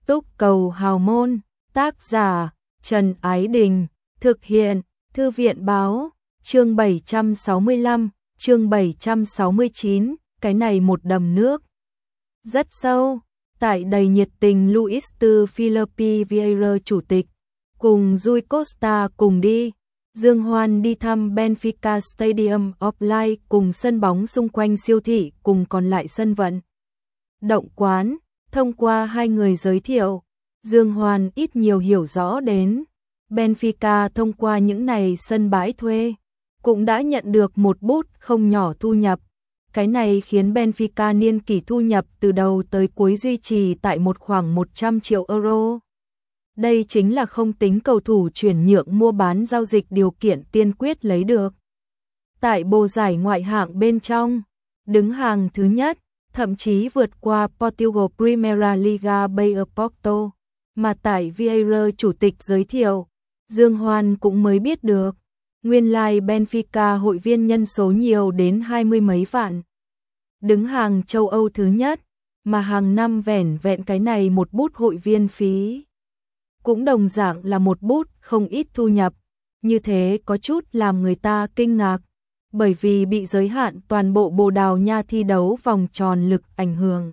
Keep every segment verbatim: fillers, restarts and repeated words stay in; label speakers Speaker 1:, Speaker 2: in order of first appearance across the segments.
Speaker 1: Túc Cầu Hào Môn, tác giả Trần Ái Đình, thực hiện Thư viện Báo, chương bảy trăm sáu mươi lăm, chương bảy trăm sáu mươi chín, cái này một đầm nước. Rất sâu, tại đầy nhiệt tình Luis từ Philippe Vieira chủ tịch, cùng Rui Costa cùng đi. Dương Hoan đi thăm Benfica Stadium of Light cùng sân bóng xung quanh siêu thị cùng còn lại sân vận động quán. Thông qua hai người giới thiệu, Dương Hoan ít nhiều hiểu rõ đến Benfica thông qua những này sân bãi thuê, cũng đã nhận được một bút không nhỏ thu nhập. Cái này khiến Benfica niên kỷ thu nhập từ đầu tới cuối duy trì tại một khoảng một trăm triệu euro. Đây chính là không tính cầu thủ chuyển nhượng mua bán giao dịch điều kiện tiên quyết lấy được. Tại bộ giải ngoại hạng bên trong, đứng hàng thứ nhất, thậm chí vượt qua Portugal Primeira Liga Bayer Porto, mà tại Vieira chủ tịch giới thiệu, Dương Hoan cũng mới biết được, nguyên lai Benfica hội viên nhân số nhiều đến hai mươi mấy vạn. Đứng hàng châu Âu thứ nhất, mà hàng năm vẻn vẹn cái này một bút hội viên phí. Cũng đồng dạng là một bút không ít thu nhập, như thế có chút làm người ta kinh ngạc, bởi vì bị giới hạn toàn bộ Bồ Đào Nha thi đấu vòng tròn lực ảnh hưởng.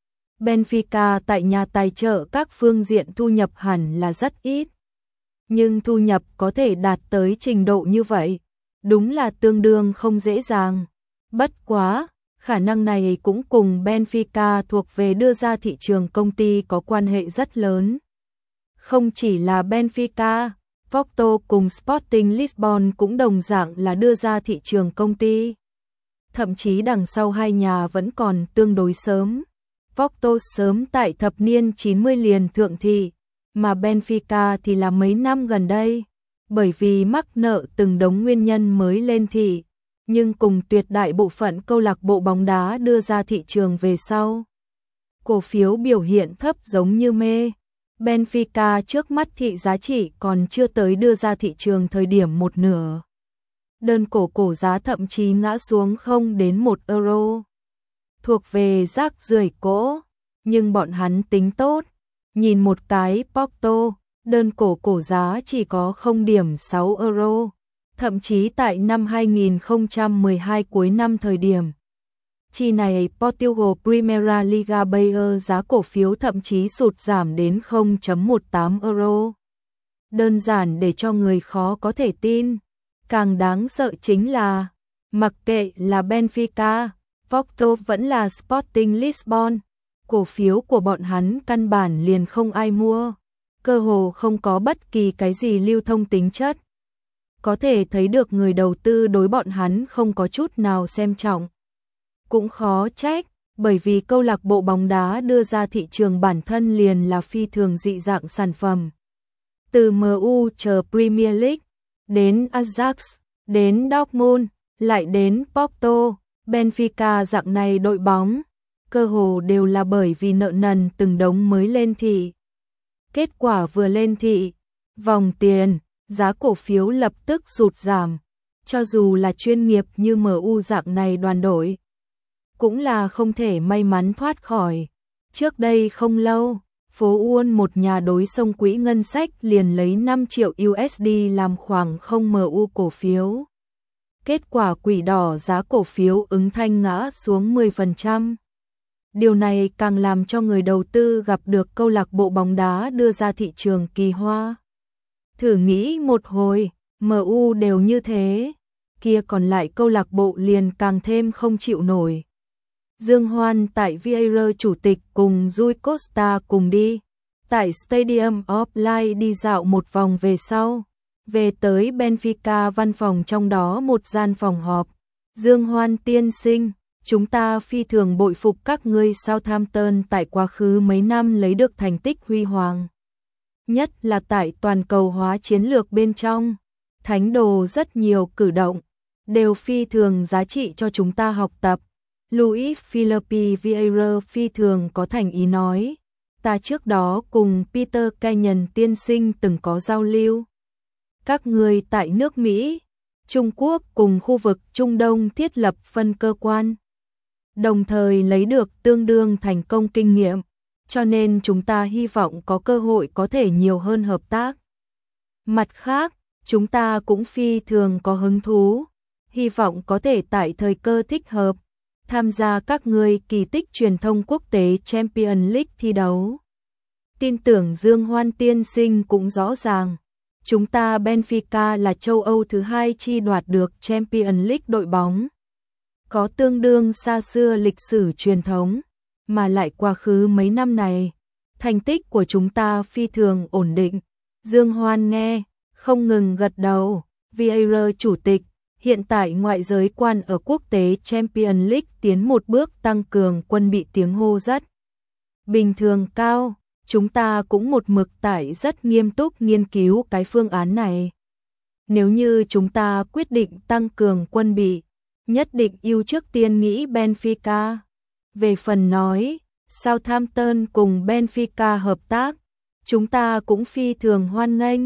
Speaker 1: Benfica tại nhà tài trợ các phương diện thu nhập hẳn là rất ít. Nhưng thu nhập có thể đạt tới trình độ như vậy, đúng là tương đương không dễ dàng. Bất quá, khả năng này cũng cùng Benfica thuộc về đưa ra thị trường công ty có quan hệ rất lớn. Không chỉ là Benfica, Porto cùng Sporting Lisbon cũng đồng dạng là đưa ra thị trường công ty. Thậm chí đằng sau hai nhà vẫn còn tương đối sớm. Porto sớm tại thập niên chín mươi liền thượng thị, mà Benfica thì là mấy năm gần đây, bởi vì mắc nợ từng đống nguyên nhân mới lên thị, nhưng cùng tuyệt đại bộ phận câu lạc bộ bóng đá đưa ra thị trường về sau. Cổ phiếu biểu hiện thấp giống như mê. Benfica trước mắt thị giá trị còn chưa tới đưa ra thị trường thời điểm một nửa. Đơn cổ cổ giá thậm chí ngã xuống không đến một euro. Thuộc về rác rưởi cỗ, nhưng bọn hắn tính tốt. Nhìn một cái Porto, đơn cổ cổ giá chỉ có không điểm sáu euro. Thậm chí tại năm hai nghìn không trăm mười hai cuối năm thời điểm. Chi này Portugal Primeira Liga Bayer giá cổ phiếu thậm chí sụt giảm đến không phẩy mười tám euro. Đơn giản để cho người khó có thể tin. Càng đáng sợ chính là, mặc kệ là Benfica, Porto vẫn là Sporting Lisbon, cổ phiếu của bọn hắn căn bản liền không ai mua, cơ hồ không có bất kỳ cái gì lưu thông tính chất. Có thể thấy được người đầu tư đối bọn hắn không có chút nào xem trọng. Cũng khó trách, bởi vì câu lạc bộ bóng đá đưa ra thị trường bản thân liền là phi thường dị dạng sản phẩm. Từ em u chờ Premier League, đến Ajax, đến Dortmund, lại đến Porto, Benfica dạng này đội bóng, cơ hồ đều là bởi vì nợ nần từng đống mới lên thị. Kết quả vừa lên thị, vòng tiền, giá cổ phiếu lập tức sụt giảm, cho dù là chuyên nghiệp như em u dạng này đoàn đội. Cũng là không thể may mắn thoát khỏi. Trước đây không lâu, phố Uôn một nhà đối xông quỹ ngân sách liền lấy năm triệu u ét đê làm khoảng không em u cổ phiếu. Kết quả quỷ đỏ giá cổ phiếu ứng thanh ngã xuống mười phần trăm. Điều này càng làm cho người đầu tư gặp được câu lạc bộ bóng đá đưa ra thị trường kỳ hoa. Thử nghĩ một hồi, em u đều như thế, kia còn lại câu lạc bộ liền càng thêm không chịu nổi. Dương Hoan tại Vieira chủ tịch cùng Rui Costa cùng đi, tại Stadium of Light đi dạo một vòng về sau, về tới Benfica văn phòng trong đó một gian phòng họp. Dương Hoan tiên sinh, chúng ta phi thường bội phục các ngươi Southampton tại quá khứ mấy năm lấy được thành tích huy hoàng. Nhất là tại toàn cầu hóa chiến lược bên trong, thánh đồ rất nhiều cử động, đều phi thường giá trị cho chúng ta học tập. Luis Philippe Vieira phi thường có thành ý nói, ta trước đó cùng Peter Kenyon tiên sinh từng có giao lưu. Các người tại nước Mỹ, Trung Quốc cùng khu vực Trung Đông thiết lập phân cơ quan, đồng thời lấy được tương đương thành công kinh nghiệm. cho nên chúng ta hy vọng có cơ hội có thể nhiều hơn hợp tác. Mặt khác, chúng ta cũng phi thường có hứng thú, hy vọng có thể tại thời cơ thích hợp, tham gia các người kỳ tích truyền thông quốc tế Champions League thi đấu. Tin tưởng Dương Hoan tiên sinh cũng rõ ràng, chúng ta Benfica là châu Âu thứ hai chi đoạt được Champions League đội bóng. Có tương đương xa xưa lịch sử truyền thống, mà lại quá khứ mấy năm này, thành tích của chúng ta phi thường ổn định. Dương Hoan nghe, không ngừng gật đầu. Vieira chủ tịch, hiện tại ngoại giới quan ở quốc tế Champions League tiến một bước tăng cường quân bị tiếng hô rất bình thường cao, chúng ta cũng một mực tại rất nghiêm túc nghiên cứu cái phương án này. Nếu như chúng ta quyết định tăng cường quân bị, nhất định ưu trước tiên nghĩ Benfica. Về phần nói, Southampton cùng Benfica hợp tác, chúng ta cũng phi thường hoan nghênh.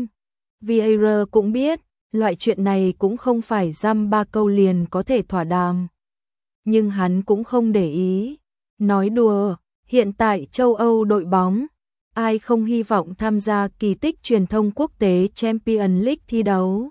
Speaker 1: Vieira cũng biết, loại chuyện này cũng không phải dăm ba câu liền có thể thỏa đàm. Nhưng hắn cũng không để ý. Nói đùa, hiện tại châu Âu đội bóng, ai không hy vọng tham gia kỳ tích truyền thông quốc tế Champions League thi đấu.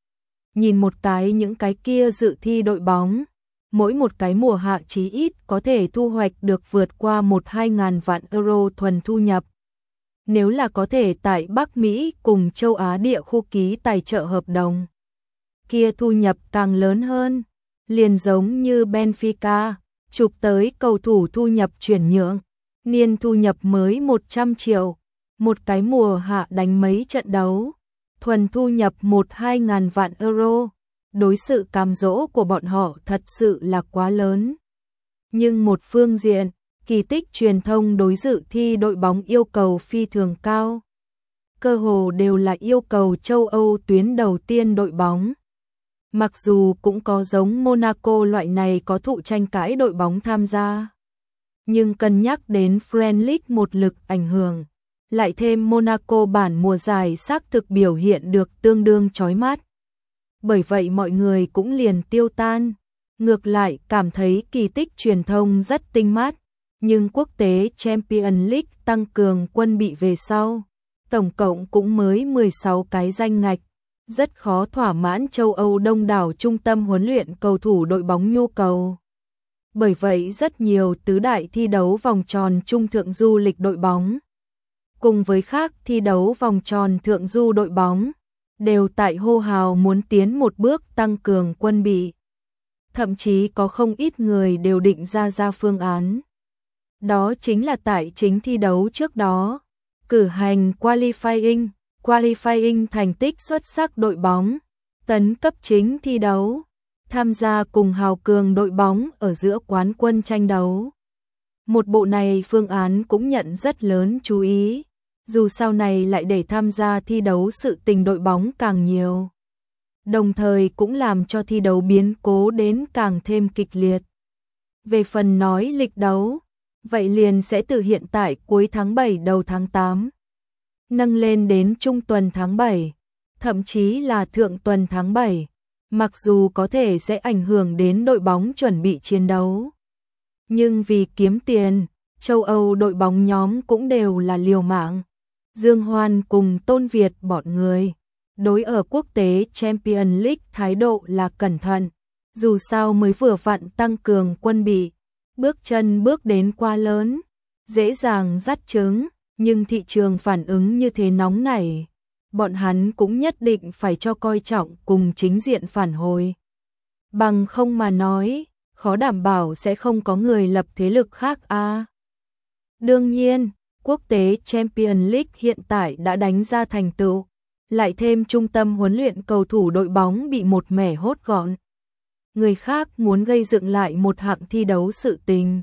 Speaker 1: Nhìn một cái những cái kia dự thi đội bóng, mỗi một cái mùa hạ chí ít có thể thu hoạch được vượt qua một hai ngàn vạn euro thuần thu nhập. Nếu là có thể tại Bắc Mỹ cùng châu Á địa khu ký tài trợ hợp đồng, kia thu nhập càng lớn hơn, liền giống như Benfica, chụp tới cầu thủ thu nhập chuyển nhượng, niên thu nhập mới một trăm triệu, một cái mùa hạ đánh mấy trận đấu, thuần thu nhập một hai ngàn vạn euro, đối sự cám dỗ của bọn họ thật sự là quá lớn. Nhưng một phương diện, kỳ tích truyền thông đối dự thi đội bóng yêu cầu phi thường cao. Cơ hồ đều là yêu cầu châu Âu tuyến đầu tiên đội bóng. Mặc dù cũng có giống Monaco loại này có thụ tranh cãi đội bóng tham gia. Nhưng cân nhắc đến French League một lực ảnh hưởng, lại thêm Monaco bản mùa giải xác thực biểu hiện được tương đương chói mắt. Bởi vậy mọi người cũng liền tiêu tan. Ngược lại cảm thấy kỳ tích truyền thông rất tinh mắt. Nhưng quốc tế Champions League tăng cường quân bị về sau, tổng cộng cũng mới mười sáu cái danh ngạch, rất khó thỏa mãn châu Âu đông đảo trung tâm huấn luyện cầu thủ đội bóng nhu cầu. Bởi vậy rất nhiều tứ đại thi đấu vòng tròn trung thượng du lịch đội bóng, cùng với khác thi đấu vòng tròn thượng du đội bóng, đều tại hô hào muốn tiến một bước tăng cường quân bị. Thậm chí có không ít người đều định ra ra phương án. Đó chính là tại chính thi đấu trước đó, cử hành qualifying, qualifying thành tích xuất sắc đội bóng, tấn cấp chính thi đấu, tham gia cùng hào cường đội bóng ở giữa quán quân tranh đấu. Một bộ này phương án cũng nhận rất lớn chú ý, dù sau này lại để tham gia thi đấu sự tình đội bóng càng nhiều. Đồng thời cũng làm cho thi đấu biến cố đến càng thêm kịch liệt. Về phần nói lịch đấu, vậy liền sẽ từ hiện tại cuối tháng bảy đầu tháng tám, nâng lên đến trung tuần tháng bảy, thậm chí là thượng tuần tháng bảy, mặc dù có thể sẽ ảnh hưởng đến đội bóng chuẩn bị chiến đấu. Nhưng vì kiếm tiền, châu Âu đội bóng nhóm cũng đều là liều mạng. Dương Hoan cùng Tôn Việt bọn người, đối ở quốc tế Champions League thái độ là cẩn thận, dù sao mới vừa vặn tăng cường quân bị. Bước chân bước đến quá lớn, dễ dàng dắt trứng, nhưng thị trường phản ứng như thế nóng này, bọn hắn cũng nhất định phải cho coi trọng cùng chính diện phản hồi. Bằng không mà nói, khó đảm bảo sẽ không có người lập thế lực khác a. À. Đương nhiên, quốc tế Champions League hiện tại đã đánh ra thành tựu, lại thêm trung tâm huấn luyện cầu thủ đội bóng bị một mẻ hốt gọn. Người khác muốn gây dựng lại một hạng thi đấu sự tình,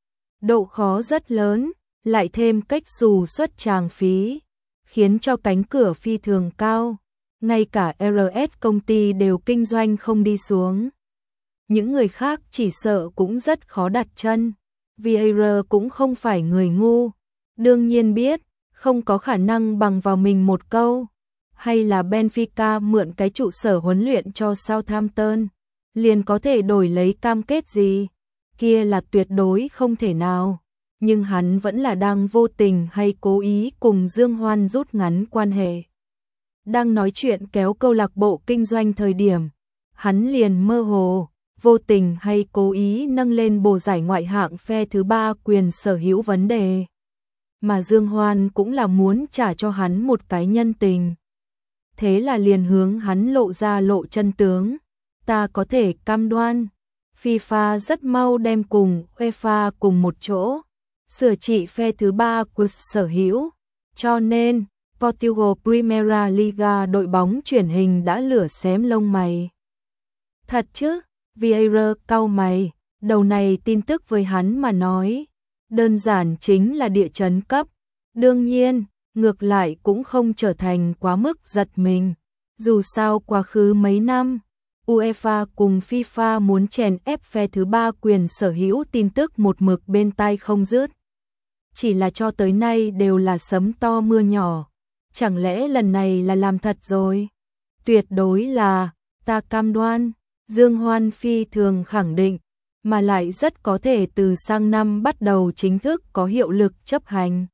Speaker 1: độ khó rất lớn, lại thêm cách xù xuất tràng phí, khiến cho cánh cửa phi thường cao, ngay cả rờ ét công ty đều kinh doanh không đi xuống. Những người khác chỉ sợ cũng rất khó đặt chân. Vieira cũng không phải người ngu, đương nhiên biết, không có khả năng bằng vào mình một câu, hay là Benfica mượn cái trụ sở huấn luyện cho Southampton, liền có thể đổi lấy cam kết gì, kia là tuyệt đối không thể nào. nhưng hắn vẫn là đang vô tình hay cố ý cùng Dương Hoan rút ngắn quan hệ. Đang nói chuyện kéo câu lạc bộ kinh doanh thời điểm, hắn liền mơ hồ, vô tình hay cố ý nâng lên bồ giải ngoại hạng phe thứ ba quyền sở hữu vấn đề. Mà Dương Hoan cũng là muốn trả cho hắn một cái nhân tình. Thế là liền hướng hắn lộ ra lộ chân tướng. Ta có thể cam đoan, FIFA rất mau đem cùng UEFA cùng một chỗ, sửa trị phe thứ ba của sở hữu. Cho nên, Portugal Primeira Liga đội bóng truyền hình đã lửa xém lông mày. Thật chứ? Vieira cau mày, đầu này tin tức với hắn mà nói, đơn giản chính là địa chấn cấp. Đương nhiên, ngược lại cũng không trở thành quá mức giật mình. Dù sao quá khứ mấy năm, UEFA cùng FIFA muốn chèn ép phe thứ ba quyền sở hữu tin tức một mực bên tai không dứt. Chỉ là cho tới nay đều là sấm to mưa nhỏ. Chẳng lẽ lần này là làm thật rồi? Tuyệt đối là, ta cam đoan. Dương Hoan phi thường khẳng định, mà lại rất có thể từ sang năm bắt đầu chính thức có hiệu lực chấp hành.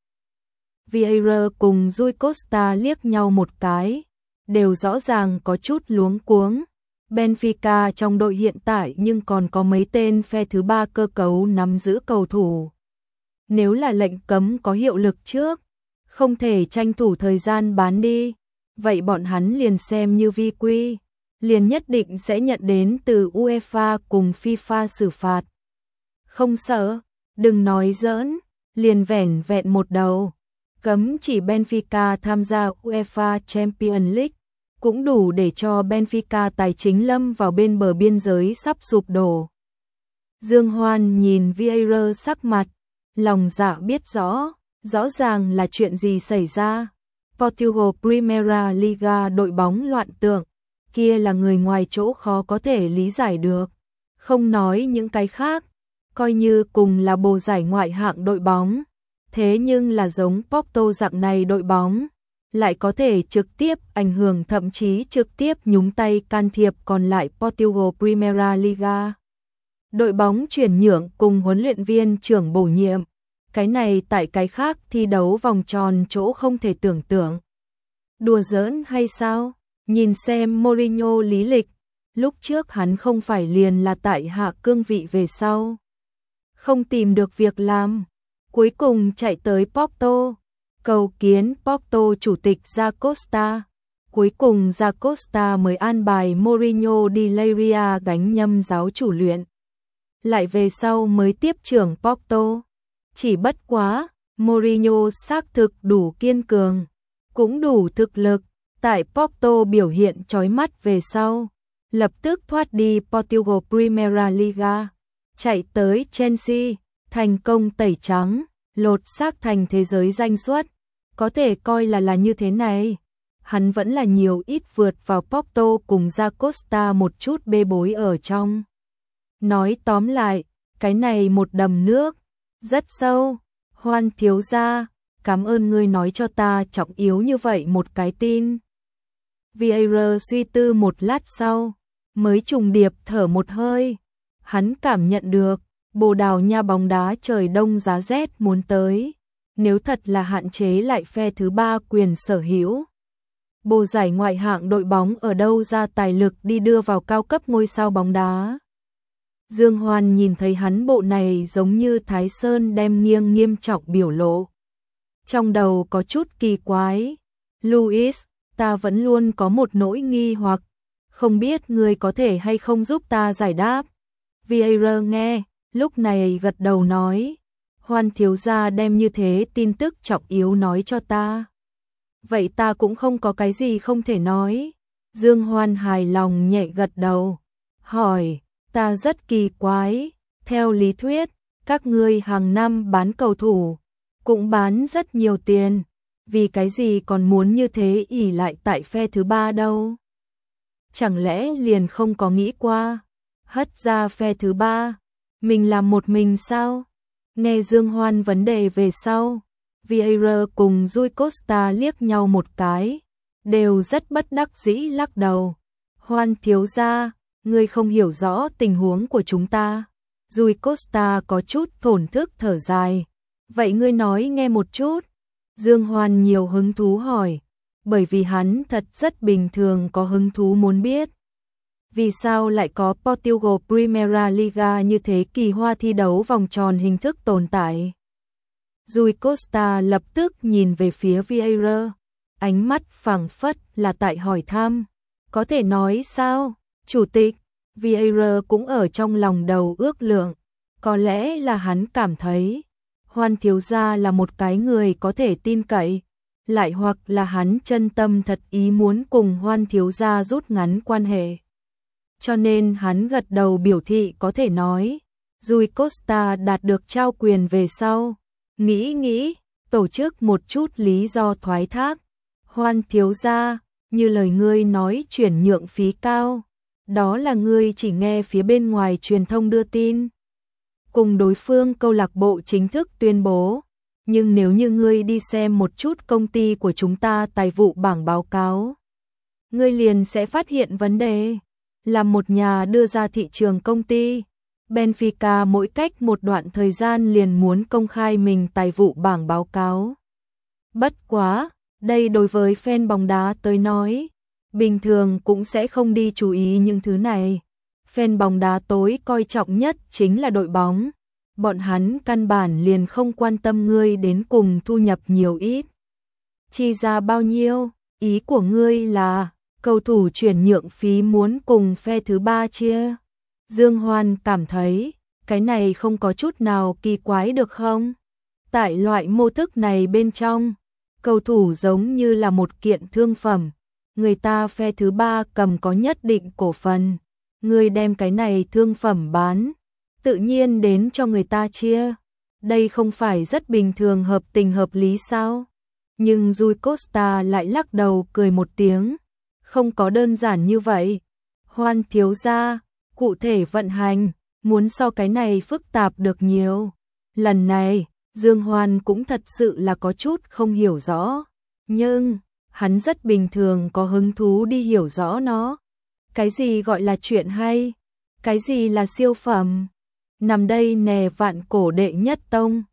Speaker 1: Vieira cùng Rui Costa liếc nhau một cái, đều rõ ràng có chút luống cuống. Benfica trong đội hiện tại nhưng còn có mấy tên phe thứ ba cơ cấu nắm giữ cầu thủ. Nếu là lệnh cấm có hiệu lực trước, không thể tranh thủ thời gian bán đi, vậy bọn hắn liền xem như vi quy, liền nhất định sẽ nhận đến từ UEFA cùng FIFA xử phạt. Không sợ, đừng nói giỡn, liền vẻn vẹn một đầu, cấm chỉ Benfica tham gia UEFA Champions League, cũng đủ để cho Benfica tài chính lâm vào bên bờ biên giới sắp sụp đổ. Dương Hoan nhìn Vieira sắc mặt, lòng dạ biết rõ, rõ ràng là chuyện gì xảy ra. Portugal Primeira Liga đội bóng loạn tượng, kia là người ngoài chỗ khó có thể lý giải được. Không nói những cái khác, coi như cùng là bồ giải ngoại hạng đội bóng, thế nhưng là giống Porto dạng này đội bóng, lại có thể trực tiếp ảnh hưởng thậm chí trực tiếp nhúng tay can thiệp còn lại Portugal Primeira Liga. Đội bóng chuyển nhượng cùng huấn luyện viên trưởng bổ nhiệm, cái này tại cái khác thi đấu vòng tròn chỗ không thể tưởng tượng. Đùa giỡn hay sao? Nhìn xem Mourinho lý lịch, lúc trước hắn không phải liền là tại hạ cương vị về sau. Không tìm được việc làm, cuối cùng chạy tới Porto, cầu kiến Porto chủ tịch Da Costa. Cuối cùng Da Costa mới an bài Mourinho đi Leiria gánh nhâm giáo chủ luyện. Lại về sau mới tiếp trưởng Porto. Chỉ bất quá, Mourinho xác thực đủ kiên cường, cũng đủ thực lực, tại Porto biểu hiện chói mắt về sau, lập tức thoát đi Portugal Primeira Liga, chạy tới Chelsea, thành công tẩy trắng, lột xác thành thế giới danh xuất, có thể coi là là như thế này. Hắn vẫn là nhiều ít vượt vào Porto cùng Da Costa một chút bê bối ở trong. Nói tóm lại, cái này một đầm nước, rất sâu. Hoan thiếu gia, cảm ơn ngươi nói cho ta trọng yếu như vậy một cái tin. Vieira suy tư một lát sau, mới trùng điệp thở một hơi. Hắn cảm nhận được, Bồ Đào Nha bóng đá trời đông giá rét muốn tới. Nếu thật là hạn chế lại phe thứ ba quyền sở hữu, bồ giải ngoại hạng đội bóng ở đâu ra tài lực đi đưa vào cao cấp ngôi sao bóng đá. Dương Hoan nhìn thấy hắn bộ này giống như Thái Sơn đem nghiêng nghiêm trọng biểu lộ. Trong đầu có chút kỳ quái. Luis, ta vẫn luôn có một nỗi nghi hoặc, không biết ngươi có thể hay không giúp ta giải đáp. Vieira nghe, lúc này gật đầu nói, Hoan thiếu gia đem như thế tin tức trọng yếu nói cho ta. Vậy ta cũng không có cái gì không thể nói. Dương Hoan hài lòng nhẹ gật đầu, hỏi, ta rất kỳ quái, theo lý thuyết, các ngươi hàng năm bán cầu thủ, cũng bán rất nhiều tiền, vì cái gì còn muốn như thế ỷ lại tại phe thứ ba đâu? Chẳng lẽ liền không có nghĩ qua, hất ra phe thứ ba, mình làm một mình sao? Nghe Dương Hoan vấn đề về sau, Vieira cùng Rui Costa liếc nhau một cái, đều rất bất đắc dĩ lắc đầu. Hoan thiếu gia, ngươi không hiểu rõ tình huống của chúng ta. Rui Costa có chút thổn thức thở dài, Vậy ngươi nói nghe một chút. Dương Hoan nhiều hứng thú hỏi, bởi vì hắn thật rất bình thường có hứng thú muốn biết. Vì sao lại có Portugal Primeira Liga như thế kỳ hoa thi đấu vòng tròn hình thức tồn tại? Rui Costa lập tức nhìn về phía Vieira, ánh mắt phảng phất là tại hỏi thăm. Có thể nói sao? Chủ tịch, Vieira cũng ở trong lòng đầu ước lượng. Có lẽ là hắn cảm thấy Hoan thiếu gia là một cái người có thể tin cậy, lại hoặc là hắn chân tâm thật ý muốn cùng Hoan thiếu gia rút ngắn quan hệ. Cho nên hắn gật đầu biểu thị có thể nói. Rui Costa đạt được trao quyền về sau, nghĩ nghĩ, tổ chức một chút lý do thoái thác. Hoan thiếu gia, như lời ngươi nói chuyển nhượng phí cao, đó là ngươi chỉ nghe phía bên ngoài truyền thông đưa tin. Cùng đối phương câu lạc bộ chính thức tuyên bố, nhưng nếu như ngươi đi xem một chút công ty của chúng ta tài vụ bảng báo cáo, ngươi liền sẽ phát hiện vấn đề. Là một nhà đưa ra thị trường công ty, Benfica mỗi cách một đoạn thời gian liền muốn công khai mình tài vụ bảng báo cáo. Bất quá, đây đối với fan bóng đá tới nói, bình thường cũng sẽ không đi chú ý những thứ này. Fan bóng đá tối coi trọng nhất chính là đội bóng. Bọn hắn căn bản liền không quan tâm ngươi đến cùng thu nhập nhiều ít, chi ra bao nhiêu. Ý của ngươi là cầu thủ chuyển nhượng phí muốn cùng phe thứ ba chia. Dương Hoan cảm thấy cái này không có chút nào kỳ quái được không? Tại loại mô thức này bên trong, cầu thủ giống như là một kiện thương phẩm, người ta phe thứ ba cầm có nhất định cổ phần, người đem cái này thương phẩm bán, tự nhiên đến cho người ta chia. Đây không phải rất bình thường hợp tình hợp lý sao? Nhưng Rui Costa lại lắc đầu cười một tiếng. Không có đơn giản như vậy. Hoan thiếu gia, cụ thể vận hành, muốn so cái này phức tạp được nhiều. Lần này, Dương Hoan cũng thật sự là có chút không hiểu rõ. Nhưng, hắn rất bình thường có hứng thú đi hiểu rõ nó. Cái gì gọi là chuyện hay? Cái gì là siêu phẩm? Nằm đây nè vạn cổ đệ nhất tông.